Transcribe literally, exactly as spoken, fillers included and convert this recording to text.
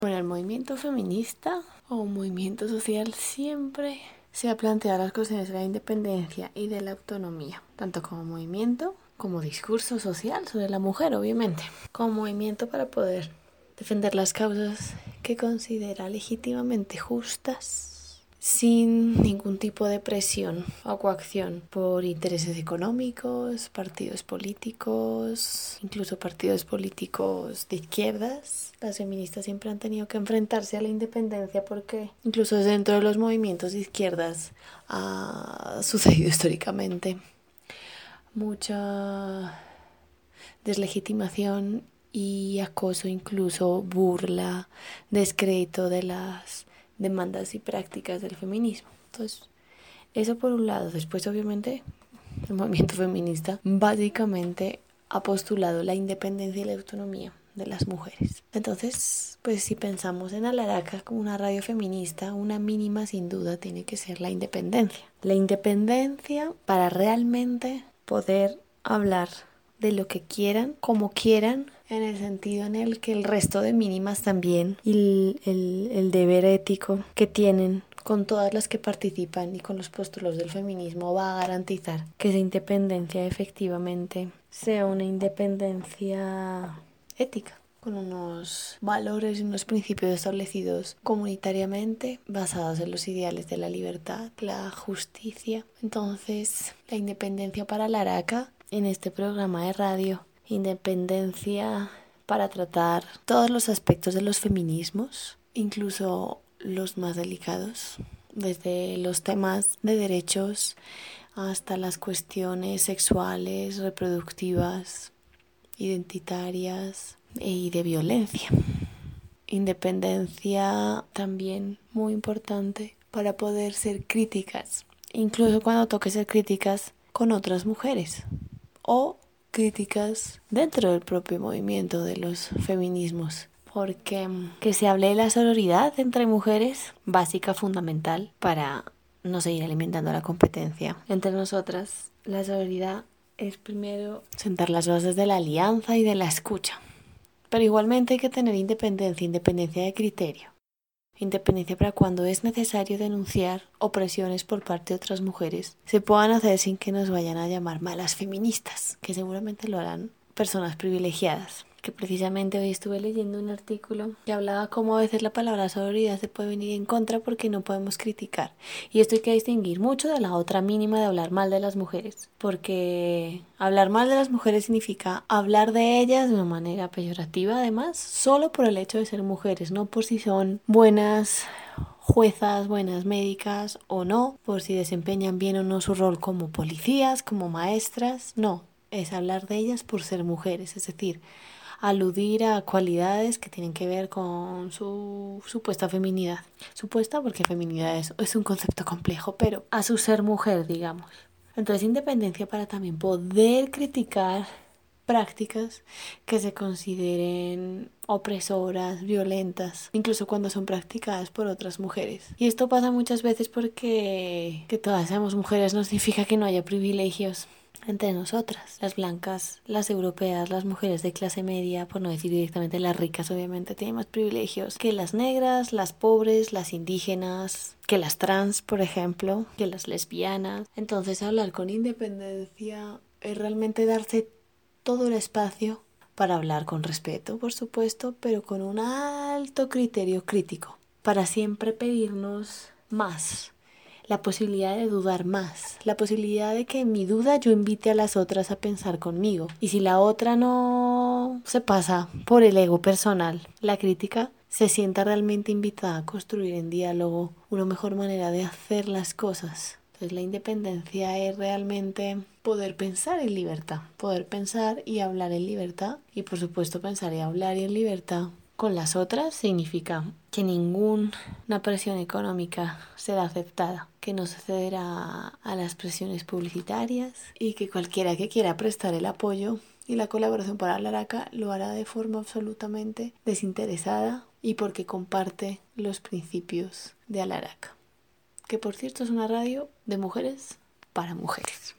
Bueno, el movimiento feminista o movimiento social siempre se ha planteado las cuestiones de la independencia y de la autonomía, tanto como movimiento como discurso social sobre la mujer, obviamente, como movimiento para poder defender las causas que considera legítimamente justas, sin ningún tipo de presión o coacción por intereses económicos, partidos políticos, incluso partidos políticos de izquierdas. Las feministas siempre han tenido que enfrentarse a la independencia porque incluso dentro de los movimientos de izquierdas ha sucedido históricamente mucha deslegitimación y acoso, incluso burla, descrédito de las demandas y prácticas del feminismo. Entonces, eso por un lado. Después, obviamente, el movimiento feminista básicamente ha postulado la independencia y la autonomía de las mujeres. Entonces, pues si pensamos en Alaraca como una radio feminista, una mínima sin duda tiene que ser la independencia. La independencia para realmente poder hablar de lo que quieran, como quieran, en el sentido en el que el resto de mínimas también y el, el, el deber ético que tienen con todas las que participan y con los postulados del feminismo va a garantizar que esa independencia efectivamente sea una independencia ética, con unos valores y unos principios establecidos comunitariamente, basados en los ideales de la libertad, la justicia. Entonces, la independencia para Alaraca en este programa de radio, independencia para tratar todos los aspectos de los feminismos, incluso los más delicados, desde los temas de derechos hasta las cuestiones sexuales, reproductivas, identitarias y de violencia. Independencia también muy importante para poder ser críticas, incluso cuando toque ser críticas con otras mujeres o críticas dentro del propio movimiento de los feminismos. Porque que se hable de la sororidad entre mujeres, básica, fundamental, para no seguir alimentando la competencia entre nosotras. La sororidad es primero sentar las bases de la alianza y de la escucha. Pero igualmente hay que tener independencia, independencia de criterio. Independencia para cuando es necesario denunciar opresiones por parte de otras mujeres, se puedan hacer sin que nos vayan a llamar malas feministas, que seguramente lo harán personas privilegiadas. Que precisamente hoy estuve leyendo un artículo que hablaba cómo a veces la palabra sororidad se puede venir en contra porque no podemos criticar. Y esto hay que distinguir mucho de la otra mínima de hablar mal de las mujeres. Porque hablar mal de las mujeres significa hablar de ellas de una manera peyorativa, además, solo por el hecho de ser mujeres, no por si son buenas juezas, buenas médicas o no, por si desempeñan bien o no su rol como policías, como maestras. No, es hablar de ellas por ser mujeres, es decir, aludir a cualidades que tienen que ver con su supuesta feminidad. Supuesta porque feminidad es, es un concepto complejo, pero a su ser mujer, digamos. Entonces, independencia para también poder criticar prácticas que se consideren opresoras, violentas, incluso cuando son practicadas por otras mujeres. Y esto pasa muchas veces porque que todas seamos mujeres no significa que no haya privilegios entre nosotras, las blancas, las europeas, las mujeres de clase media, por no decir directamente las ricas, obviamente tienen más privilegios que las negras, las pobres, las indígenas, que las trans, por ejemplo, que las lesbianas. Entonces, hablar con independencia es realmente darse todo el espacio para hablar con respeto, por supuesto, pero con un alto criterio crítico, para siempre pedirnos más. La posibilidad de dudar más, la posibilidad de que en mi duda yo invite a las otras a pensar conmigo. Y si la otra no se pasa por el ego personal, la crítica se sienta realmente invitada a construir en diálogo una mejor manera de hacer las cosas. Entonces la independencia es realmente poder pensar en libertad, poder pensar y hablar en libertad. Y por supuesto pensar y hablar en libertad con las otras significa que ninguna presión económica será aceptada, que no se cederá a las presiones publicitarias y que cualquiera que quiera prestar el apoyo y la colaboración para Alaraca lo hará de forma absolutamente desinteresada y porque comparte los principios de Alaraca, que por cierto es una radio de mujeres para mujeres.